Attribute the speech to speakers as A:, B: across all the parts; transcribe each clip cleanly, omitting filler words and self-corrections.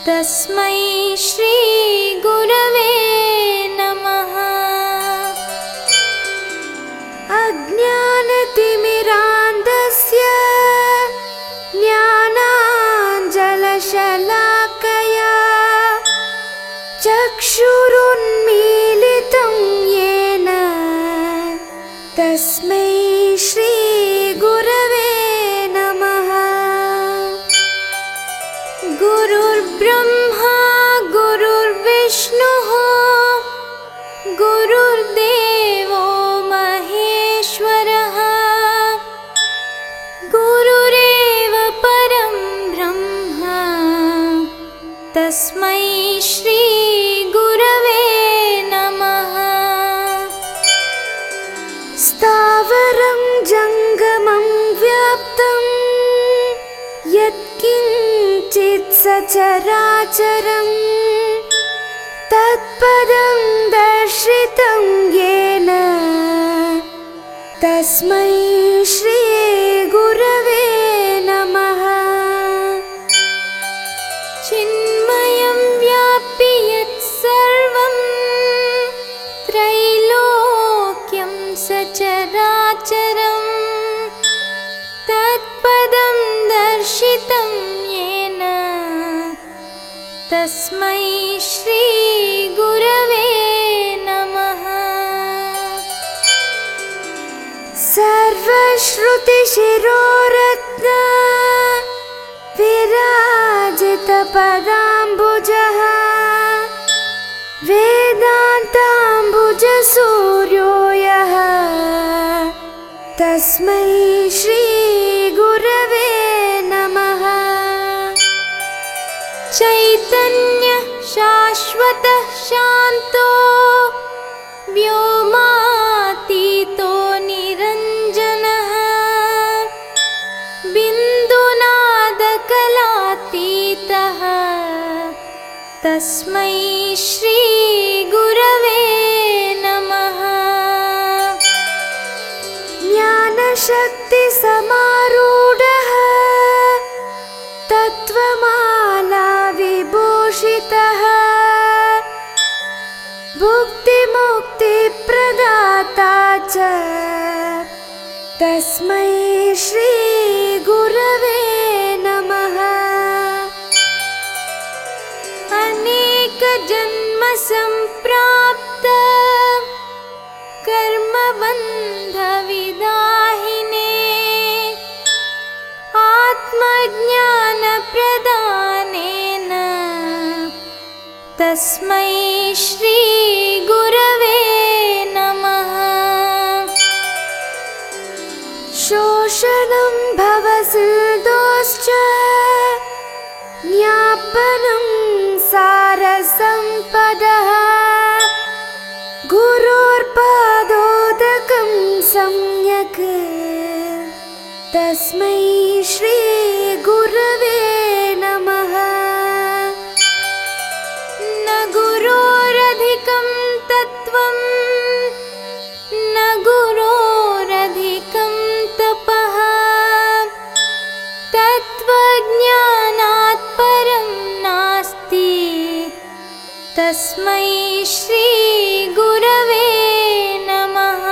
A: तस्मै श्री गुरवे नमः। अज्ञानतिमिरान्धस्य ज्ञानाञ्जनशलाकया चक्षुरुन्मीलितं येन तस्मै श्री गुरवे नमः। गुरुर्ब्रह्मा गुरुर्विष्णुः गुरुर्देवो महेश्वरः गुरुरेव परं ब्रह्म तस्मै श्री गुरवे नमः। स्थावरं जङ्गमं व्याप्तं यत्किञ्चित् सचराचरं तत्पदं दर्शितं येन तस्मै श्री गुरवे नमः। चिन्मयं व्याप्य यत्सर्वं त्रैलोक्यं सचराचरं तत्पदं दर्शितं येन तस्मै श्री गुरवे नमः। सर्वश्रुतिशिरोरत्न विराजितपदाम्बुजः वेदान्ताम्बुजसूर्यो यः तस्मै श्री गुरवे नमः। चैतन्य शाश्वत शान्तो व्योमातीतो निरञ्जनः बिन्दुनादकलातीतः तस्मै श्री गुरवे नमः। ज्ञानशक्तिसमारूढः तत्त्वमाला विभूषितः भुक्तिमुक्तिप्रदाता च तस्मै श्री गुरवे नमः। अनेकजन्मसम्प्राप्त कर्मबन्धविदाहिने आत्मज्ञानप्रदानेन तस्मै श्री गुरवे नमः। शोषणं भवसिन्धोश्च ज्ञापनं सारसम्पदः गुरोर्पादोदकं सम्यक् तस्मै श्री गुरवे नमः। न गुरोरधिकं तत्त्वं न गुरोरधिकं तपः तत्त्वज्ञानात् परं नास्ति तस्मै श्री गुरवे नमः।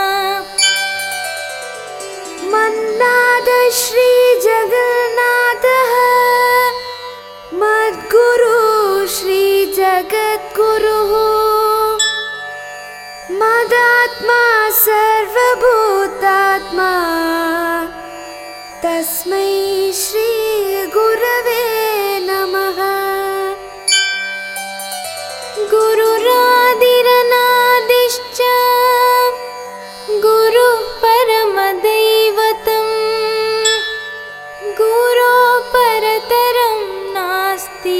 A: मन्नाद श्री जगन्नाथः मद्गुरु श्री जगद्गुरुः मदात्मा सर्वभूतात्मा तस्मै श्री गुरवे नमः। गुरुरादिरनादिश्च गुरुः परमदैवतं गुरो परतरं नास्ति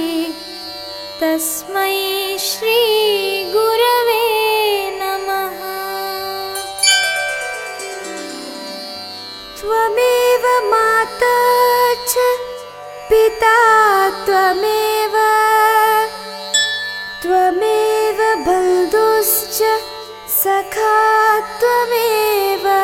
A: तस्मै श्री गुरवे नमः। त्वमेव माता च पिता त्वमेव त्वमेव बन्धुश्च सखा त्वमेव